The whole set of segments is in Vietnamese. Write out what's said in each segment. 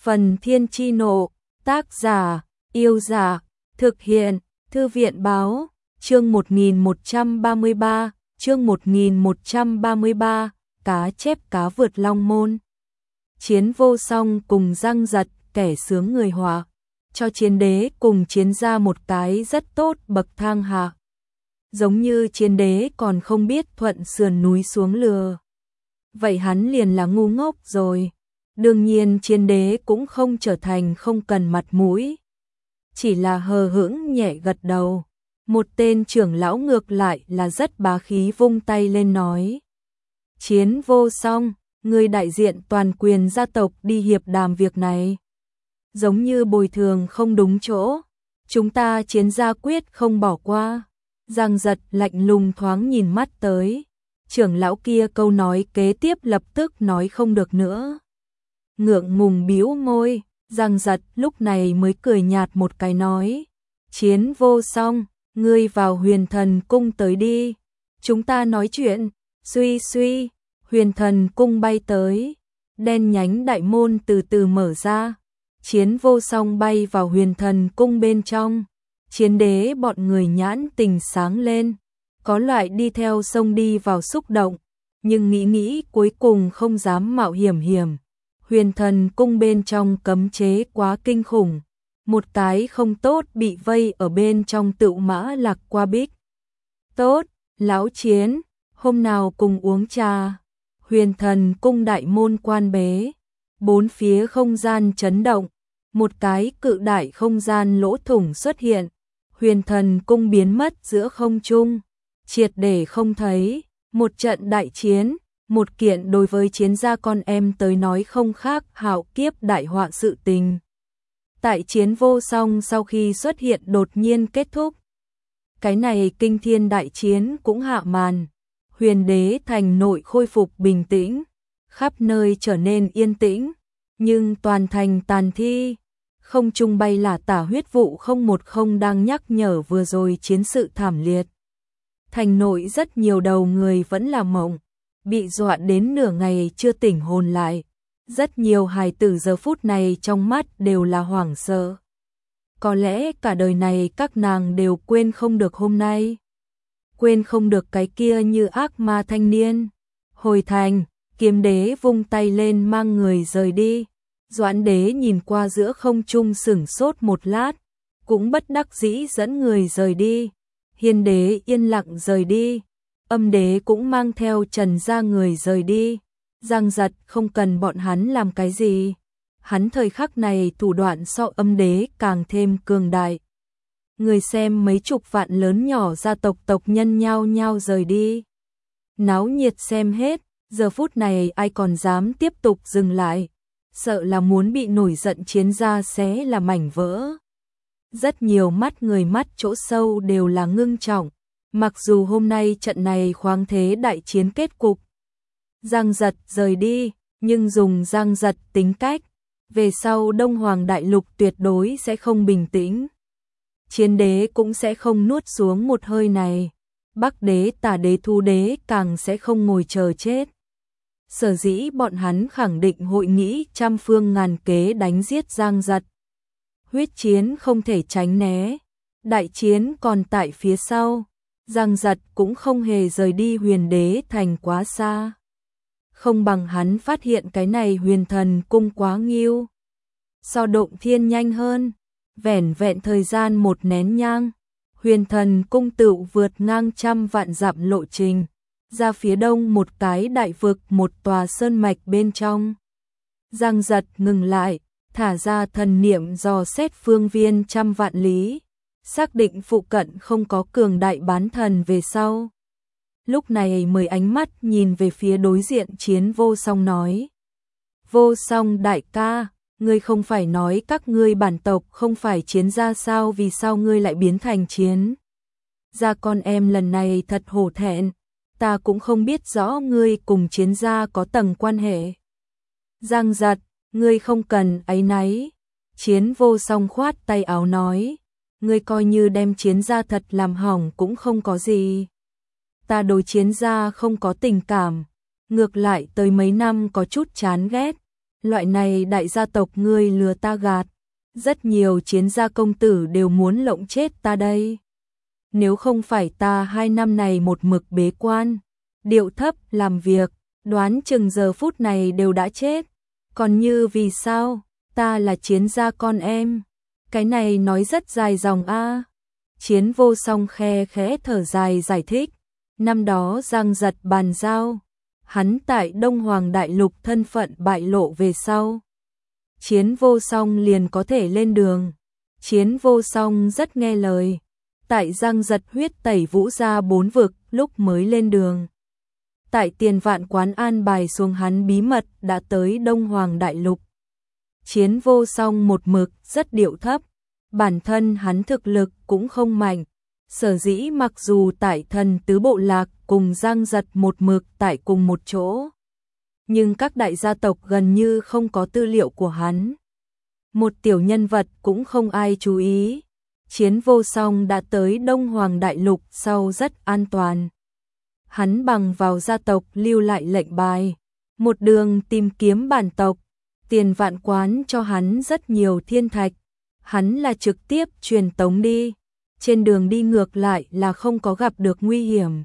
Phần Thiên Chi Nộ, tác giả, Yêu Giả, thực hiện, Thư viện Báo, chương 1133, chương 1133, cá chép cá vượt long môn. Chiến Vô Song cùng Giang Giật, kẻ sướng người họa, cho Chiến Đế cùng Chiến gia một cái rất tốt bậc thang hạ. Giống như Chiến Đế còn không biết thuận sườn núi xuống lừa. Vậy hắn liền là ngu ngốc rồi. Đương nhiên Chiến Đế cũng không trở thành không cần mặt mũi. Chỉ là hờ hững nhẹ gật đầu. Một tên trưởng lão ngược lại là rất bá khí vung tay lên nói. Chiến Vô Song, người đại diện toàn quyền gia tộc đi hiệp đàm việc này. Giống như bồi thường không đúng chỗ. Chúng ta Chiến gia quyết không bỏ qua. Giang Giật lạnh lùng thoáng nhìn mắt tới. Trưởng lão kia câu nói kế tiếp lập tức nói không được nữa. Ngượng ngùng bĩu môi, Giang Giật lúc này mới cười nhạt một cái nói. Chiến Vô Song, ngươi vào Huyền Thần Cung tới đi. Chúng ta nói chuyện, suy suy, Huyền Thần Cung bay tới. Đen nhánh đại môn từ từ mở ra. Chiến Vô Song bay vào Huyền Thần Cung bên trong. Chiến Đế bọn người nhãn tình sáng lên. Có loại đi theo sông đi vào xúc động. Nhưng nghĩ cuối cùng không dám mạo hiểm. Huyền Thần Cung bên trong cấm chế quá kinh khủng. Một cái không tốt bị vây ở bên trong Tựu Mã Lạc Qua Bích. Tốt, lão Chiến, hôm nào cùng uống trà. Huyền Thần Cung đại môn quan bế. Bốn phía không gian chấn động. Một cái cự đại không gian lỗ thủng xuất hiện. Huyền Thần Cung biến mất giữa không trung. Triệt để không thấy. Một trận đại chiến. Một kiện đối với Chiến gia con em tới nói không khác hạo kiếp đại họa sự tình. Tại Chiến Vô Song sau khi xuất hiện đột nhiên kết thúc. Cái này kinh thiên đại chiến cũng hạ màn. Huyền Đế thành nội khôi phục bình tĩnh. Khắp nơi trở nên yên tĩnh. Nhưng toàn thành tàn thi. Không trung bay là tả huyết vụ 010 đang nhắc nhở vừa rồi chiến sự thảm liệt. Thành nội rất nhiều đầu người vẫn là mộng. Bị dọa đến nửa ngày chưa tỉnh hồn lại. Rất nhiều hài tử giờ phút này trong mắt đều là hoảng sợ. Có lẽ cả đời này các nàng đều quên không được hôm nay. Quên không được cái kia như ác ma thanh niên. Hồi thành, Kiếm Đế vung tay lên mang người rời đi. Doãn Đế nhìn qua giữa không trung sửng sốt một lát. Cũng bất đắc dĩ dẫn người rời đi. Hiên Đế yên lặng rời đi. Âm Đế cũng mang theo Trần gia người rời đi. Giang Giật không cần bọn hắn làm cái gì. Hắn thời khắc này thủ đoạn so Âm Đế càng thêm cường đại. Người xem mấy chục vạn lớn nhỏ gia tộc tộc nhân nhao nhao rời đi. Náo nhiệt xem hết, giờ phút này ai còn dám tiếp tục dừng lại. Sợ là muốn bị nổi giận Chiến gia xé là mảnh vỡ. Rất nhiều mắt người mắt chỗ sâu đều là ngưng trọng. Mặc dù hôm nay trận này khoáng thế đại chiến kết cục. Giang Giật rời đi, nhưng dùng Giang Giật tính cách. Về sau Đông Hoàng Đại Lục tuyệt đối sẽ không bình tĩnh. Chiến Đế cũng sẽ không nuốt xuống một hơi này. Bắc Đế, Tả Đế, Thu Đế càng sẽ không ngồi chờ chết. Sở dĩ bọn hắn khẳng định hội nghĩ trăm phương ngàn kế đánh giết Giang Giật. Huyết chiến không thể tránh né. Đại chiến còn tại phía sau. Giang Giật cũng không hề rời đi Huyền Đế thành quá xa. Không bằng hắn phát hiện cái này Huyền Thần Cung quá nghiêu. So Động Thiên nhanh hơn. Vẻn vẹn thời gian một nén nhang. Huyền Thần Cung tựu vượt ngang 100 vạn dặm lộ trình. Ra phía đông một cái đại vực một tòa sơn mạch bên trong. Giang Giật ngừng lại. Thả ra thần niệm dò xét phương viên 100 vạn lý. Xác định phụ cận không có cường đại bán thần về sau. Lúc này mời ánh mắt nhìn về phía đối diện Chiến Vô Song nói. Vô Song đại ca, ngươi không phải nói các ngươi bản tộc không phải Chiến gia sao, vì sao ngươi lại biến thành Chiến gia? Con em lần này thật hổ thẹn, ta cũng không biết rõ ngươi cùng Chiến gia có tầng quan hệ. Giang Giật, ngươi không cần áy náy. Chiến Vô Song khoát tay áo nói. Ngươi coi như đem Chiến gia thật làm hỏng cũng không có gì. Ta đối Chiến gia không có tình cảm. Ngược lại tới mấy năm có chút chán ghét. loại này đại gia tộc ngươi lừa ta gạt, rất nhiều chiến gia công tử đều muốn lộng chết ta đây. Nếu không phải ta 2 năm này một mực bế quan, điệu thấp làm việc, đoán chừng giờ phút này đều đã chết. Còn như vì sao, ta là chiến gia con em. Cái này nói rất dài dòng a. Chiến Vô Song khe khẽ thở dài giải thích. Năm đó Giang Giật bàn giao, hắn tại Đông Hoàng Đại Lục thân phận bại lộ về sau. Chiến Vô Song liền có thể lên đường. Chiến Vô Song rất nghe lời. Tại Giang Giật huyết tẩy vũ ra 4 vực lúc mới lên đường. Tại Tiền Vạn Quán an bài xuống hắn bí mật đã tới Đông Hoàng Đại Lục. Chiến Vô Song một mực rất điệu thấp, bản thân hắn thực lực cũng không mạnh. Sở dĩ mặc dù tại Thần Tứ Bộ Lạc cùng Giang Giật một mực tại cùng một chỗ, nhưng các đại gia tộc gần như không có tư liệu của hắn. Một tiểu nhân vật cũng không ai chú ý. Chiến Vô Song đã tới Đông Hoàng Đại Lục sau rất an toàn. Hắn bằng vào gia tộc lưu lại lệnh bài, một đường tìm kiếm bản tộc. Tiền Vạn Quán cho hắn rất nhiều thiên thạch, hắn là trực tiếp truyền tống đi. Trên đường đi ngược lại là không có gặp được nguy hiểm.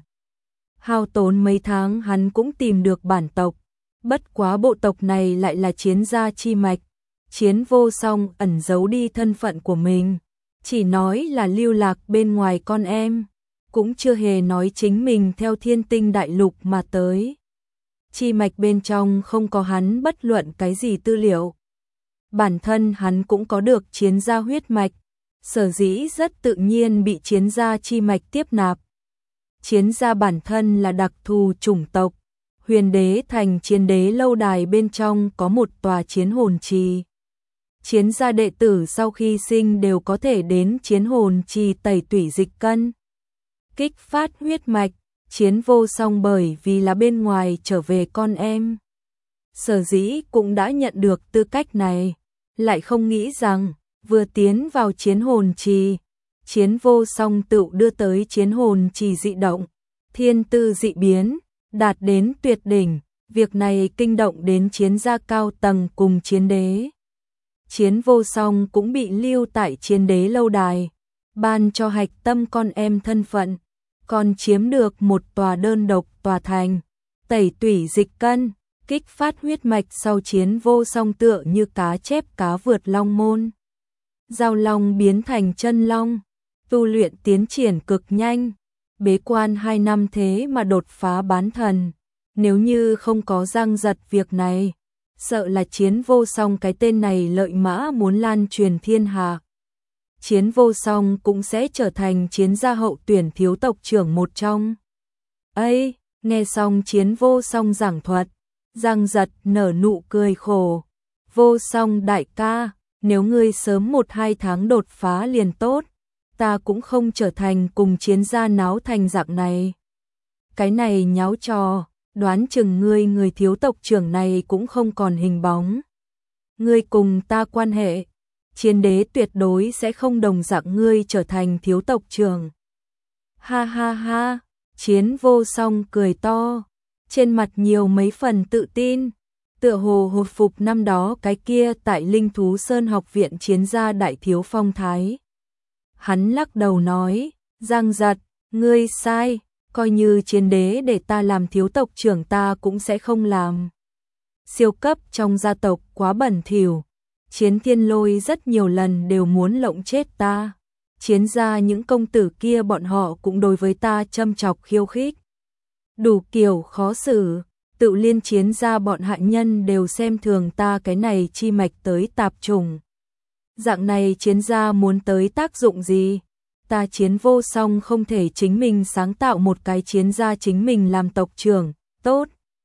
Hao tốn mấy tháng hắn cũng tìm được bản tộc, bất quá bộ tộc này lại là chiến gia chi mạch. Chiến Vô Song ẩn giấu đi thân phận của mình, chỉ nói là lưu lạc bên ngoài con em, cũng chưa hề nói chính mình theo Thiên Tinh Đại Lục mà tới. Chi mạch bên trong không có hắn bất luận cái gì tư liệu. Bản thân hắn cũng có được chiến gia huyết mạch, sở dĩ rất tự nhiên bị chiến gia chi mạch tiếp nạp. Chiến gia bản thân là đặc thù chủng tộc, Huyền Đế Thành Chiến Đế lâu đài bên trong có một tòa chiến hồn trì. Chiến gia đệ tử sau khi sinh đều có thể đến chiến hồn trì tẩy tủy dịch cân, kích phát huyết mạch. Chiến Vô Song bởi vì là bên ngoài trở về con em, sở dĩ cũng đã nhận được tư cách này, lại không nghĩ rằng vừa tiến vào chiến hồn trì, Chiến Vô Song tự đưa tới chiến hồn trì dị động, thiên tư dị biến, đạt đến tuyệt đỉnh. Việc này kinh động đến chiến gia cao tầng cùng chiến đế. Chiến Vô Song cũng bị lưu tại chiến đế lâu đài, ban cho hạch tâm con em thân phận, còn chiếm được một tòa đơn độc tòa thành, tẩy tủy dịch cân, kích phát huyết mạch. Sau Chiến Vô Song tựa như cá chép cá vượt long môn, giao long biến thành chân long, tu luyện tiến triển cực nhanh, bế quan 2 năm thế mà đột phá bán thần. Nếu như không có Giang Giật việc này, sợ là Chiến Vô Song cái tên này lợi mã muốn lan truyền thiên hạ. Chiến Vô Song cũng sẽ trở thành chiến gia hậu tuyển thiếu tộc trưởng một trong. Ây, nghe xong Chiến Vô Song giảng thuật, Giang Giật nở nụ cười khổ. Vô Song đại ca, nếu ngươi sớm 1-2 tháng đột phá liền tốt, ta cũng không trở thành cùng chiến gia náo thành dạng này. Cái này nháo trò, đoán chừng người thiếu tộc trưởng này cũng không còn hình bóng. Ngươi cùng ta quan hệ, chiến đế tuyệt đối sẽ không đồng dạng ngươi trở thành thiếu tộc trưởng. Ha ha ha, Chiến Vô Song cười to, trên mặt nhiều mấy phần tự tin, tựa hồ hồi phục năm đó cái kia tại Linh Thú Sơn học viện chiến gia đại thiếu phong thái. Hắn lắc đầu nói, Giang Giật, ngươi sai, coi như chiến đế để ta làm thiếu tộc trưởng ta cũng sẽ không làm. Siêu cấp trong gia tộc quá bẩn thỉu, Chiến Thiên Lôi rất nhiều lần đều muốn lộng chết ta. Chiến gia những công tử kia bọn họ cũng đối với ta châm chọc khiêu khích, đủ kiểu khó xử. Tự liên chiến gia bọn hạ nhân đều xem thường ta cái này chi mạch tới tạp chủng. Dạng này chiến gia muốn tới tác dụng gì? Ta Chiến Vô Song không thể chính mình sáng tạo một cái chiến gia chính mình làm tộc trưởng, tốt.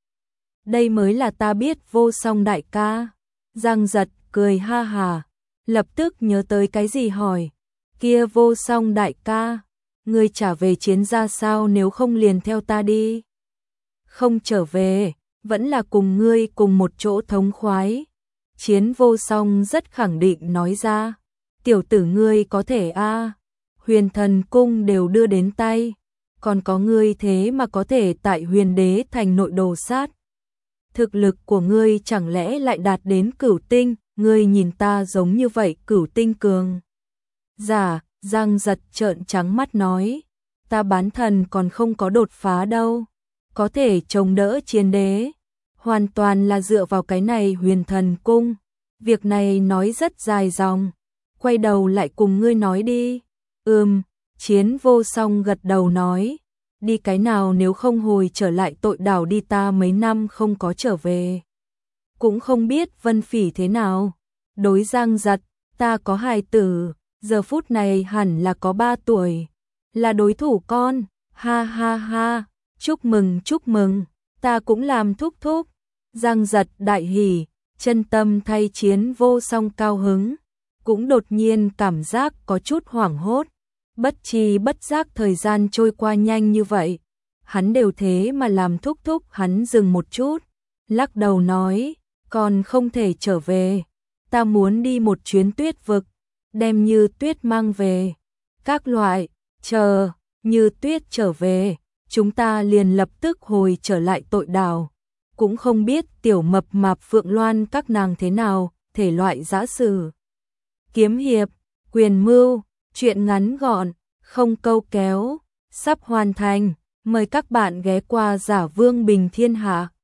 Đây mới là ta biết Vô Song đại ca. Giang Giật cười ha hà, lập tức nhớ tới cái gì hỏi, kia Vô Song đại ca, ngươi trả về chiến gia sao, nếu không liền theo ta đi. Không trở về, vẫn là cùng ngươi cùng một chỗ thống khoái. Chiến Vô Song rất khẳng định nói ra, tiểu tử ngươi có thể a, Huyền Thần Cung đều đưa đến tay, còn có ngươi thế mà có thể tại Huyền Đế Thành nội đồ sát. thực lực của ngươi chẳng lẽ lại đạt đến cửu tinh, ngươi nhìn ta giống như vậy cửu tinh cường. Giả, Giang Giật trợn trắng mắt nói, ta bán thần còn không có đột phá đâu, có thể chống đỡ chiến đế, hoàn toàn là dựa vào cái này Huyền Thần Cung. Việc này nói rất dài dòng, quay đầu lại cùng ngươi nói đi. Chiến Vô Song gật đầu nói, đi cái nào nếu không hồi trở lại tội đảo đi, ta mấy năm không có trở về. Cũng không biết Vân Phỉ thế nào. Đối Giang Giật, ta có hài tử, giờ phút này hẳn là có 3 tuổi, là đối thủ con, ha ha ha, chúc mừng, ta cũng làm thúc thúc. Giang Giật đại hỉ, chân tâm thay Chiến Vô Song cao hứng, cũng đột nhiên cảm giác có chút hoảng hốt, bất tri bất giác thời gian trôi qua nhanh như vậy, hắn đều thế mà làm thúc thúc. Hắn dừng một chút, lắc đầu nói, còn không thể trở về, ta muốn đi một chuyến tuyết vực, đem Như Tuyết mang về, các loại, chờ Như Tuyết trở về, chúng ta liền lập tức hồi trở lại tội đảo. Cũng không biết tiểu mập mạp Phượng Loan các nàng thế nào, thể loại giã sử, kiếm hiệp, quyền mưu, truyện ngắn gọn, không câu kéo, sắp hoàn thành, mời các bạn ghé qua Giả Vương Bình Thiên Hạ.